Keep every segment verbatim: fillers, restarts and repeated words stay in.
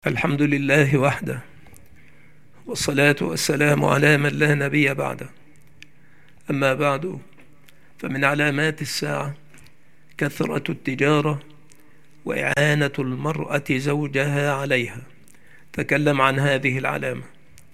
الحمد لله وحده، والصلاة والسلام على من لا نبي بعده. أما بعد، فمن علامات الساعة كثرة التجارة وإعانة المرأة زوجها عليها. تكلم عن هذه العلامة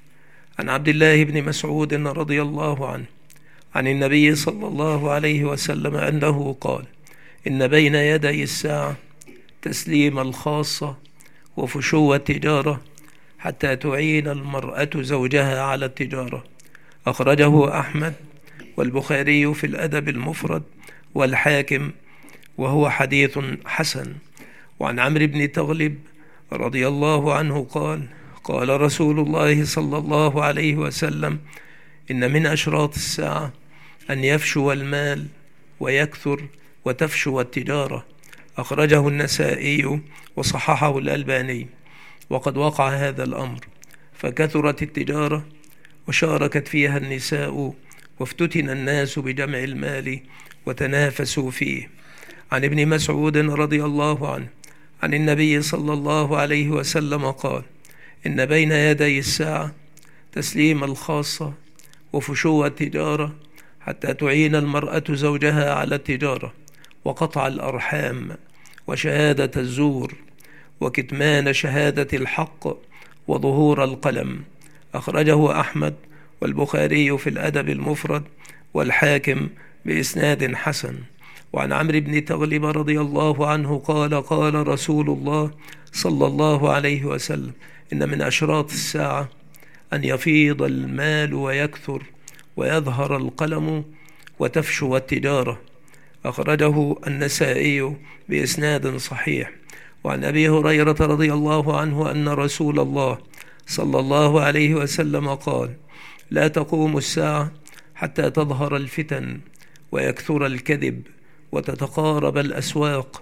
عن عبد الله بن مسعود رضي الله عنه عن النبي صلى الله عليه وسلم أنه قال: إن بين يدي الساعة تسليم الخاصة وفشو التجارة حتى تعين المرأة زوجها على التجارة. أخرجه أحمد والبخاري في الأدب المفرد والحاكم، وهو حديث حسن. وعن عمرو بن تغلب رضي الله عنه قال: قال رسول الله صلى الله عليه وسلم: إن من أشراط الساعة أن يفشو المال ويكثر وتفشو التجارة. أخرجه النسائي وصححه الألباني. وقد وقع هذا الأمر، فكثرت التجارة وشاركت فيها النساء، وافتتن الناس بجمع المال وتنافسوا فيه. عن ابن مسعود رضي الله عنه عن النبي صلى الله عليه وسلم قال: إن بين يدي الساعة تسليم الخاصة وفشو التجارة حتى تعين المرأة زوجها على التجارة، وقطع الأرحام، وشهادة الزور، وكتمان شهادة الحق، وظهور القلم. أخرجه أحمد والبخاري في الأدب المفرد والحاكم بإسناد حسن. وعن عمرو بن تغلب رضي الله عنه قال: قال رسول الله صلى الله عليه وسلم: إن من أشراط الساعة أن يفيض المال ويكثر ويظهر القلم وتفشو التجارة. أخرجه النسائي بإسناد صحيح. وعن أبي هريرة رضي الله عنه أن رسول الله صلى الله عليه وسلم قال: لا تقوم الساعة حتى تظهر الفتن ويكثر الكذب وتتقارب الأسواق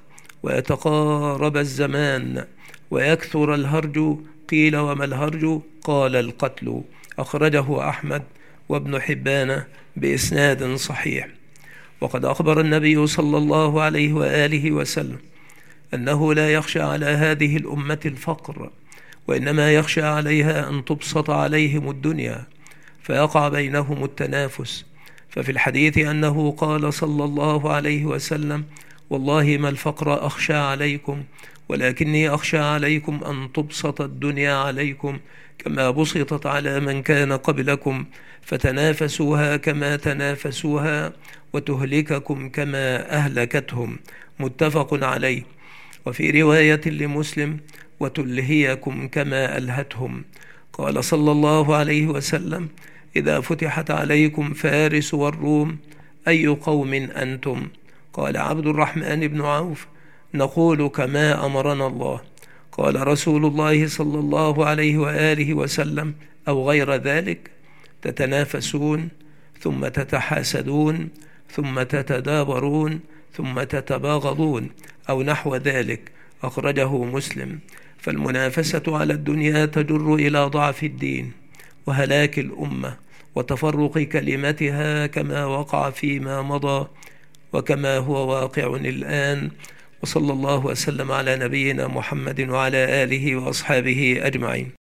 ويتقارب الزمان ويكثر الهرج. قيل: وما الهرج؟ قال: القتل. أخرجه أحمد وابن حبان بإسناد صحيح. وقد أخبر النبي صلى الله عليه وآله وسلم أنه لا يخشى على هذه الأمة الفقر، وإنما يخشى عليها أن تبسط عليهم الدنيا فيقع بينهم التنافس. ففي الحديث أنه قال صلى الله عليه وسلم: والله ما الفقر أخشى عليكم، ولكني أخشى عليكم أن تبسط الدنيا عليكم كما بسطت على من كان قبلكم، فتنافسوها كما تنافسوها، وتهلككم كما أهلكتهم. متفق عليه. وفي رواية لمسلم: وتلهيكم كما ألهتهم. قال صلى الله عليه وسلم: إذا فتحت عليكم فارس والروم أي قوم أنتم؟ قال عبد الرحمن بن عوف: نقول كما أمرنا الله. قال رسول الله صلى الله عليه وآله وسلم: أو غير ذلك؟ تتنافسون، ثم تتحاسدون، ثم تتدابرون، ثم تتباغضون، أو نحو ذلك. أخرجه مسلم. فالمنافسة على الدنيا تجر إلى ضعف الدين وهلاك الأمة وتفرق كلمتها، كما وقع فيما مضى وكما هو واقع الآن. وصلى الله وسلم على نبينا محمد وعلى آله وأصحابه أجمعين.